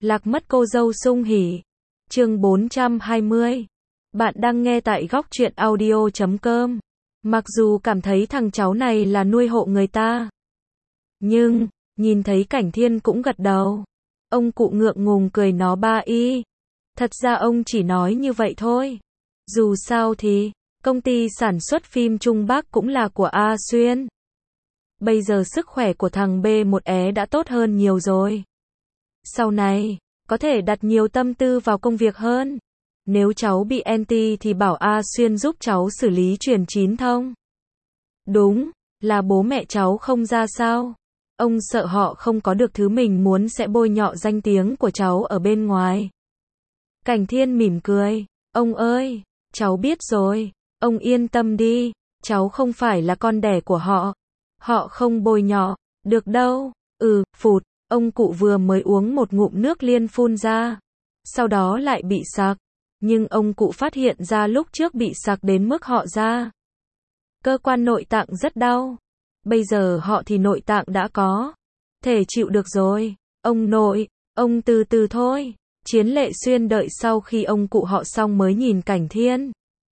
Lạc mất cô dâu sung hỉ. Chương 420. Bạn đang nghe tại góc truyện audio.com. Mặc dù cảm thấy thằng cháu này là nuôi hộ người ta, nhưng, nhìn thấy Cảnh Thiên cũng gật đầu. Ông cụ ngượng ngùng cười nó ba y. Thật ra ông chỉ nói như vậy thôi. Dù sao thì, công ty sản xuất phim Trung Bắc cũng là của A Xuyên. Bây giờ sức khỏe của thằng B1É đã tốt hơn nhiều rồi. Sau này, có thể đặt nhiều tâm tư vào công việc hơn. Nếu cháu bị anti thì bảo A Xuyên giúp cháu xử lý truyền chín thông. Đúng, là bố mẹ cháu không ra sao. Ông sợ họ không có được thứ mình muốn sẽ bôi nhọ danh tiếng của cháu ở bên ngoài. Cảnh Thiên mỉm cười. Ông ơi, cháu biết rồi. Ông yên tâm đi, cháu không phải là con đẻ của họ. Họ không bôi nhọ, được đâu. Phụt, ông cụ vừa mới uống một ngụm nước liền phun ra. Sau đó lại bị sặc. Nhưng ông cụ phát hiện ra lúc trước bị sặc đến mức họ ra cơ quan nội tạng rất đau. Bây giờ họ thì nội tạng đã có thể chịu được rồi. Ông nội, ông từ từ thôi. Chiến Lệ Xuyên đợi sau khi ông cụ họ xong mới nhìn Cảnh Thiên.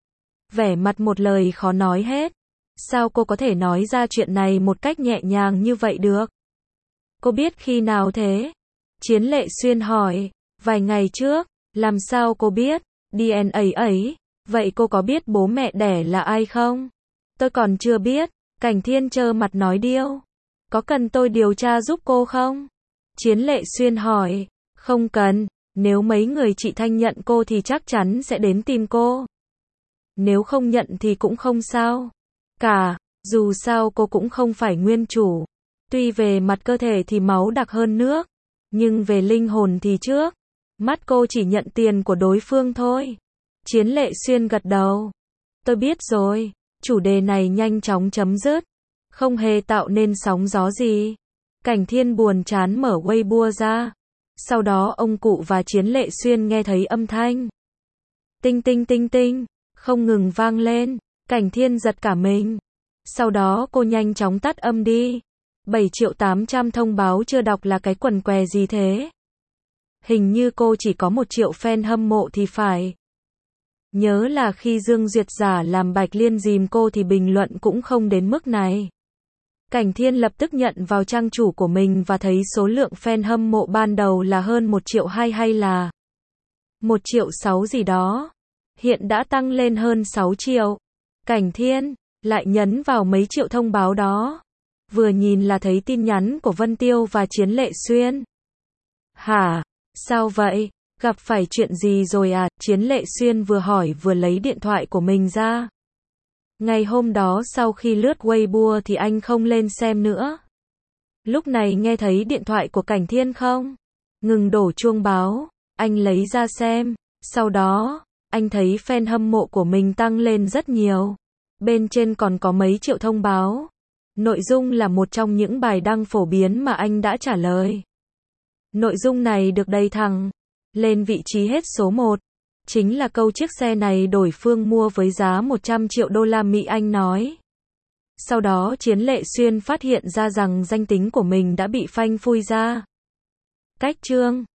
Vẻ mặt một lời khó nói hết. Sao cô có thể nói ra chuyện này một cách nhẹ nhàng như vậy được? Cô biết khi nào thế? Chiến Lệ Xuyên hỏi. Vài ngày trước. Làm sao cô biết? DNA ấy. Vậy cô có biết bố mẹ đẻ là ai không? Tôi còn chưa biết. Cảnh Thiên trơ mặt nói điêu. Có cần tôi điều tra giúp cô không? Chiến Lệ Xuyên hỏi. Không cần. Nếu mấy người chị Thanh nhận cô thì chắc chắn sẽ đến tìm cô. Nếu không nhận thì cũng không sao cả. Dù sao cô cũng không phải nguyên chủ. Tuy về mặt cơ thể thì máu đặc hơn nước, nhưng về linh hồn thì trước mắt cô chỉ nhận tiền của đối phương thôi. Chiến Lệ Xuyên gật đầu. Tôi biết rồi. Chủ đề này nhanh chóng chấm dứt. Không hề tạo nên sóng gió gì. Cảnh Thiên buồn chán mở Weibo ra. Sau đó ông cụ và Chiến Lệ Xuyên nghe thấy âm thanh tinh tinh tinh tinh không ngừng vang lên. Cảnh Thiên giật cả mình. Sau đó cô nhanh chóng tắt âm đi. 7.800.000 thông báo chưa đọc là cái quần què gì thế? Hình như cô chỉ có 1 triệu fan hâm mộ thì phải. Nhớ là khi Dương Duyệt giả làm Bạch Liên dìm cô thì bình luận cũng không đến mức này. Cảnh Thiên lập tức nhận vào trang chủ của mình và thấy số lượng fan hâm mộ ban đầu là hơn 1.2 triệu hay là 1.6 triệu gì đó. Hiện đã tăng lên hơn 6 triệu. Cảnh Thiên lại nhấn vào mấy triệu thông báo đó. Vừa nhìn là thấy tin nhắn của Vân Tiêu và Chiến Lệ Xuyên. Hả? Sao vậy? Gặp phải chuyện gì rồi à? Chiến Lệ Xuyên vừa hỏi vừa lấy điện thoại của mình ra. Ngày hôm đó sau khi lướt Weibo thì anh không lên xem nữa. Lúc này nghe thấy điện thoại của Cảnh Thiên không? Ngừng đổ chuông báo, anh lấy ra xem. Sau đó, anh thấy fan hâm mộ của mình tăng lên rất nhiều. Bên trên còn có mấy triệu thông báo. Nội dung là một trong những bài đăng phổ biến mà anh đã trả lời. Nội dung này được đầy thẳng lên vị trí hết số 1. Chính là câu chiếc xe này đổi phương mua với giá 100 triệu đô la Mỹ anh nói. Sau đó Chiến Lệ Xuyên phát hiện ra rằng danh tính của mình đã bị phanh phui ra. Cách chương